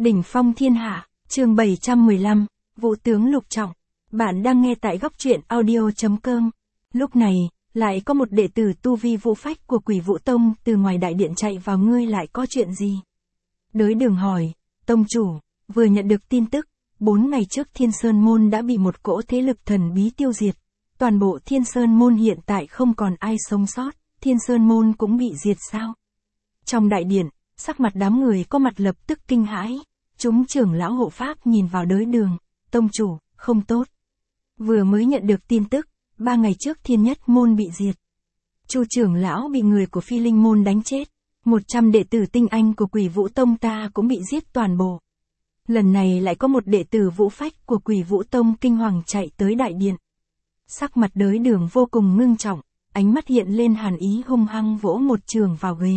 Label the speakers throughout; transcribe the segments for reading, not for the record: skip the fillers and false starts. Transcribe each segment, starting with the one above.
Speaker 1: Đỉnh phong thiên hạ, chương 715, Vũ tướng Lục Trọng. Bạn đang nghe tại góc truyện audio.com. Lúc này, lại có một đệ tử tu vi vũ phách của Quỷ Vũ Tông từ ngoài đại điện chạy vào, ngươi lại có chuyện gì? Đới Đường hỏi, tông chủ, vừa nhận được tin tức, 4 ngày trước Thiên Sơn Môn đã bị một cỗ thế lực thần bí tiêu diệt. Toàn bộ Thiên Sơn Môn hiện tại không còn ai sống sót, Thiên Sơn Môn cũng bị diệt sao? Trong đại điện, sắc mặt đám người có mặt lập tức kinh hãi. Chúng trưởng lão hộ pháp nhìn vào Đới Đường, tông chủ, không tốt. Vừa mới nhận được tin tức, 3 ngày trước Thiên Nhất Môn bị diệt. Chu trưởng lão bị người của Phi Linh Môn đánh chết. 100 đệ tử tinh anh của Quỷ Vũ Tông ta cũng bị giết toàn bộ. Lần này lại có một đệ tử vũ phách của Quỷ Vũ Tông kinh hoàng chạy tới đại điện. Sắc mặt Đới Đường vô cùng ngưng trọng, ánh mắt hiện lên hàn ý, hung hăng vỗ một trường vào ghế.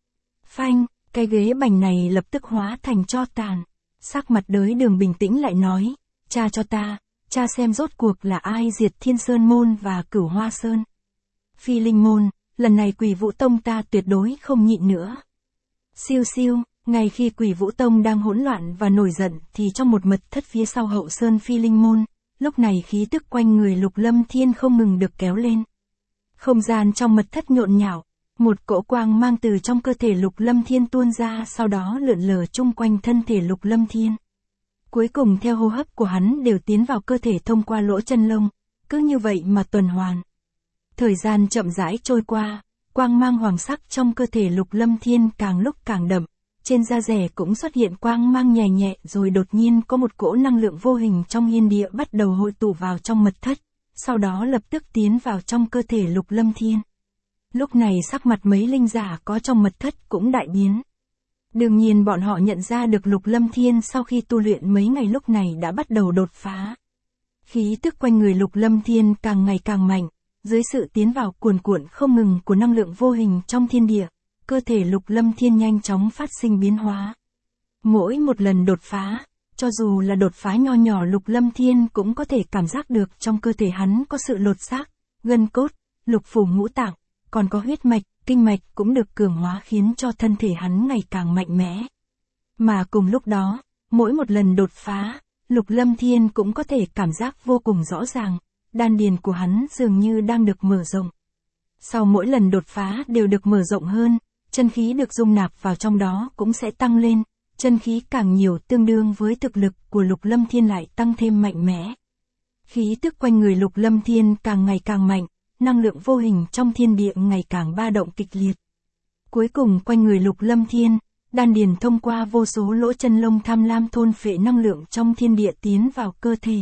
Speaker 1: Phanh, cái ghế bành này lập tức hóa thành tro tàn. Sắc mặt Đới Đường bình tĩnh lại nói, tra cho ta, tra xem rốt cuộc là ai diệt Thiên Sơn Môn và Cửu Hoa Sơn. Phi Linh Môn, lần này Quỷ Vũ Tông ta tuyệt đối không nhịn nữa. Siêu siêu, ngay khi Quỷ Vũ Tông đang hỗn loạn và nổi giận thì trong một mật thất phía sau hậu sơn Phi Linh Môn, lúc này khí tức quanh người Lục Lâm Thiên không ngừng được kéo lên. Không gian trong mật thất nhộn nhạo, một cỗ quang mang từ trong cơ thể Lục Lâm Thiên tuôn ra, sau đó lượn lờ chung quanh thân thể Lục Lâm Thiên. Cuối cùng theo hô hấp của hắn đều tiến vào cơ thể thông qua lỗ chân lông, cứ như vậy mà tuần hoàn. Thời gian chậm rãi trôi qua, quang mang hoàng sắc trong cơ thể Lục Lâm Thiên càng lúc càng đậm, trên da rẻ cũng xuất hiện quang mang nhẹ nhẹ, rồi đột nhiên có một cỗ năng lượng vô hình trong thiên địa bắt đầu hội tụ vào trong mật thất, sau đó lập tức tiến vào trong cơ thể Lục Lâm Thiên. Lúc này sắc mặt mấy linh giả có trong mật thất cũng đại biến. Đương nhiên bọn họ nhận ra được Lục Lâm Thiên sau khi tu luyện mấy ngày lúc này đã bắt đầu đột phá. Khí tức quanh người Lục Lâm Thiên càng ngày càng mạnh, dưới sự tiến vào cuồn cuộn không ngừng của năng lượng vô hình trong thiên địa, cơ thể Lục Lâm Thiên nhanh chóng phát sinh biến hóa. Mỗi một lần đột phá, cho dù là đột phá nho nhỏ, Lục Lâm Thiên cũng có thể cảm giác được trong cơ thể hắn có sự lột xác, gân cốt, lục phủ ngũ tạng, còn có huyết mạch, kinh mạch cũng được cường hóa khiến cho thân thể hắn ngày càng mạnh mẽ. Mà cùng lúc đó, mỗi một lần đột phá, Lục Lâm Thiên cũng có thể cảm giác vô cùng rõ ràng, đan điền của hắn dường như đang được mở rộng. Sau mỗi lần đột phá đều được mở rộng hơn, chân khí được dung nạp vào trong đó cũng sẽ tăng lên, chân khí càng nhiều tương đương với thực lực của Lục Lâm Thiên lại tăng thêm mạnh mẽ. Khí tức quanh người Lục Lâm Thiên càng ngày càng mạnh, năng lượng vô hình trong thiên địa ngày càng ba động kịch liệt. Cuối cùng quanh người Lục Lâm Thiên, đan điền thông qua vô số lỗ chân lông tham lam thôn phệ năng lượng trong thiên địa tiến vào cơ thể.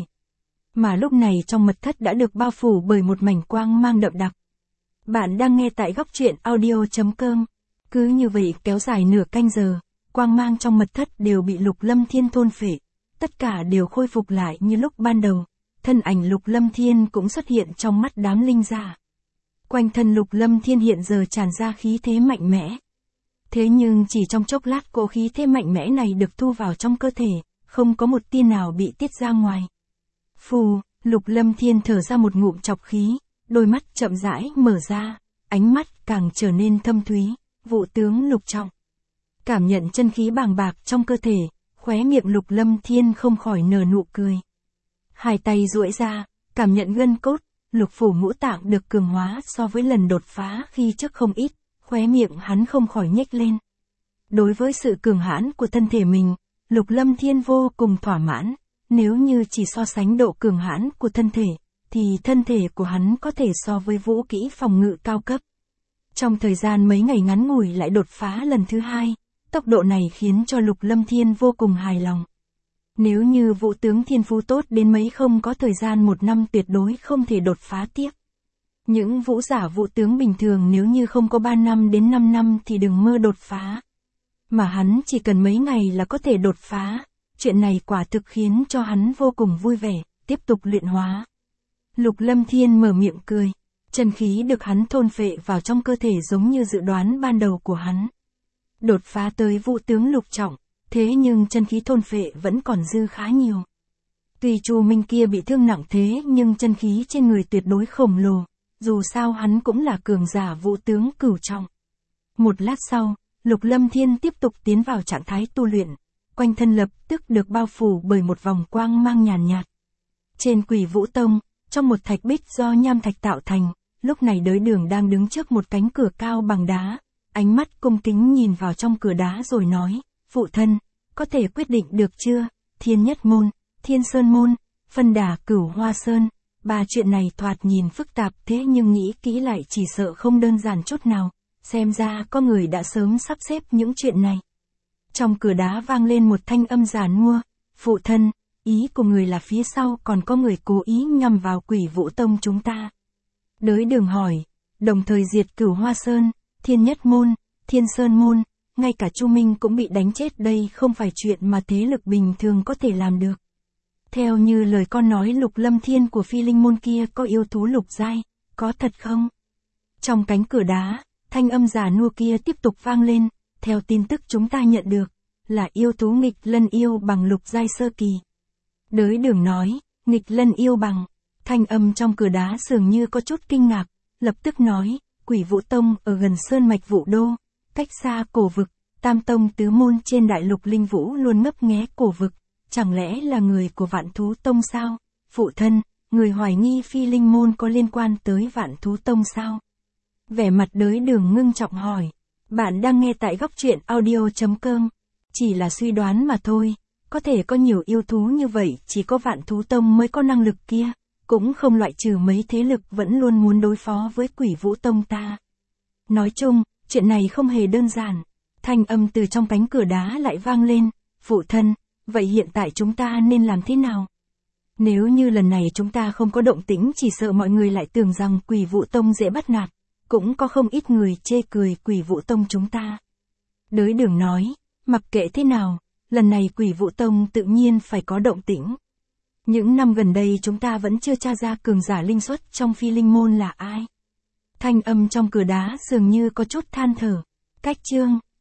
Speaker 1: Mà lúc này trong mật thất đã được bao phủ bởi một mảnh quang mang đậm đặc. Bạn đang nghe tại góc truyện audio.com. Cứ như vậy kéo dài nửa canh giờ, quang mang trong mật thất đều bị Lục Lâm Thiên thôn phệ, tất cả đều khôi phục lại như lúc ban đầu. Thân ảnh Lục Lâm Thiên cũng xuất hiện trong mắt đám linh giả. Quanh thân Lục Lâm Thiên hiện giờ tràn ra khí thế mạnh mẽ. Thế nhưng chỉ trong chốc lát cỗ khí thế mạnh mẽ này được thu vào trong cơ thể, không có một tia nào bị tiết ra ngoài. Phù, Lục Lâm Thiên thở ra một ngụm trọc khí, đôi mắt chậm rãi mở ra, ánh mắt càng trở nên thâm thúy. Vũ tướng Lục Trọng. Cảm nhận chân khí bàng bạc trong cơ thể, khóe miệng Lục Lâm Thiên không khỏi nở nụ cười. Hai tay duỗi ra, cảm nhận gân cốt, lục phủ ngũ tạng được cường hóa so với lần đột phá khi trước không ít, khóe miệng hắn không khỏi nhếch lên. Đối với sự cường hãn của thân thể mình, Lục Lâm Thiên vô cùng thỏa mãn, nếu như chỉ so sánh độ cường hãn của thân thể, thì thân thể của hắn có thể so với vũ kỹ phòng ngự cao cấp. Trong thời gian mấy ngày ngắn ngủi lại đột phá lần thứ 2, tốc độ này khiến cho Lục Lâm Thiên vô cùng hài lòng. Nếu như vũ tướng thiên phú tốt đến mấy không có thời gian 1 năm tuyệt đối không thể đột phá tiếp. Những vũ giả vũ tướng bình thường nếu như không có 3 năm đến 5 năm thì đừng mơ đột phá. Mà hắn chỉ cần mấy ngày là có thể đột phá, chuyện này quả thực khiến cho hắn vô cùng vui vẻ, tiếp tục luyện hóa. Lục Lâm Thiên mở miệng cười, chân khí được hắn thôn phệ vào trong cơ thể giống như dự đoán ban đầu của hắn. Đột phá tới vũ tướng Lục Trọng. Thế nhưng chân khí thôn phệ vẫn còn dư khá nhiều. Tuy Chu Minh kia bị thương nặng thế nhưng chân khí trên người tuyệt đối khổng lồ, dù sao hắn cũng là cường giả vũ tướng cửu trọng. Một lát sau, Lục Lâm Thiên tiếp tục tiến vào trạng thái tu luyện, quanh thân lập tức được bao phủ bởi một vòng quang mang nhàn nhạt. Trên Quỷ Vũ Tông, trong một thạch bích do nham thạch tạo thành, lúc này Đới Đường đang đứng trước một cánh cửa cao bằng đá, ánh mắt cung kính nhìn vào trong cửa đá rồi nói, phụ thân, có thể quyết định được chưa, Thiên Nhất Môn, Thiên Sơn Môn, Phân Đà Cửu Hoa Sơn, ba chuyện này thoạt nhìn phức tạp thế nhưng nghĩ kỹ lại chỉ sợ không đơn giản chút nào, xem ra có người đã sớm sắp xếp những chuyện này. Trong cửa đá vang lên một thanh âm giàn mua, phụ thân, ý của người là phía sau còn có người cố ý nhằm vào Quỷ Vũ Tông chúng ta. Đới Đường hỏi, đồng thời diệt Cửu Hoa Sơn, Thiên Nhất Môn, Thiên Sơn Môn, ngay cả Chu Minh cũng bị đánh chết, đây không phải chuyện mà thế lực bình thường có thể làm được. Theo như lời con nói Lục Lâm Thiên của Phi Linh Môn kia có yêu thú lục giai, có thật không? Trong cánh cửa đá, thanh âm già nua kia tiếp tục vang lên, theo tin tức chúng ta nhận được, là yêu thú nghịch lân yêu bằng lục giai sơ kỳ. Đới Đường nói, nghịch lân yêu bằng, thanh âm trong cửa đá dường như có chút kinh ngạc, lập tức nói, Quỷ Vũ Tông ở gần Sơn Mạch Vũ Đô, cách xa cổ vực, Tam Tông tứ môn trên đại lục Linh Vũ luôn ngấp nghé cổ vực, chẳng lẽ là người của Vạn Thú Tông sao? Phụ thân, người hoài nghi Phi Linh Môn có liên quan tới Vạn Thú Tông sao? Vẻ mặt Đới Đường ngưng trọng hỏi, bạn đang nghe tại góc truyện audio.com, chỉ là suy đoán mà thôi, có thể có nhiều yêu thú như vậy chỉ có Vạn Thú Tông mới có năng lực kia, cũng không loại trừ mấy thế lực vẫn luôn muốn đối phó với Quỷ Vũ Tông ta. Nói chung, chuyện này không hề đơn giản. Thanh âm từ trong cánh cửa đá lại vang lên, phụ thân, vậy hiện tại chúng ta nên làm thế nào? Nếu như lần này chúng ta không có động tĩnh chỉ sợ mọi người lại tưởng rằng Quỷ Vũ Tông dễ bắt nạt, cũng có không ít người chê cười Quỷ Vũ Tông chúng ta. Đới Đường nói, mặc kệ thế nào, lần này Quỷ Vũ Tông tự nhiên phải có động tĩnh. Những năm gần đây chúng ta vẫn chưa tra ra cường giả linh xuất trong Phi Linh Môn là ai. Thanh âm trong cửa đá dường như có chút than thở. Cách chương